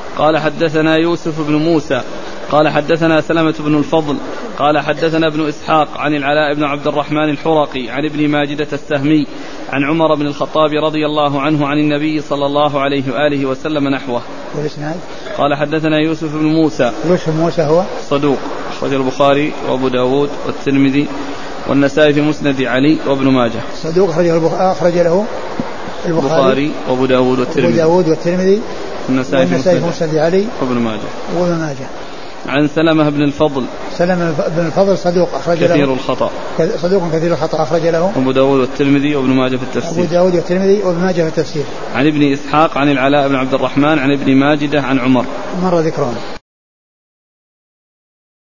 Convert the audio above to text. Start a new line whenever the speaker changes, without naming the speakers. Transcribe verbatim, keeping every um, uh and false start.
قال حدثنا يوسف بن موسى قال حدثنا سلمة بن الفضل قال حدثنا ابن إسحاق عن العلاء بن عبد الرحمن الحرقي عن ابن ماجدة السهمي عن عمر بن الخطاب رضي الله عنه عن النبي صلى الله عليه وآله وسلم نحوه. قال حدثنا يوسف بن موسى
يوسف موسى هو
صدوق أخرج البخاري وأبو داود والترمذي والنسائي في مسند علي وابن ماجه.
صدوق أخرج له
البخاري وأبو داود والترمذي
وأبو داود والترمذي
والنسائي في
مسند علي
وابن ماجه.
وابن ماجه.
عن سلمة بن الفضل
سلمة بن الفضل صدوق أخرج
كثير
له
الخطأ
صدوق كثير الخطأ أخرج له
أبو داود والترمذي وابن ماجه في التفسير.
أبو داود والترمذي وابن ماجه في التفسير.
عن ابن إسحاق عن العلاء بن عبد الرحمن عن ابن ماجدة عن عمر
مر ذكرهم.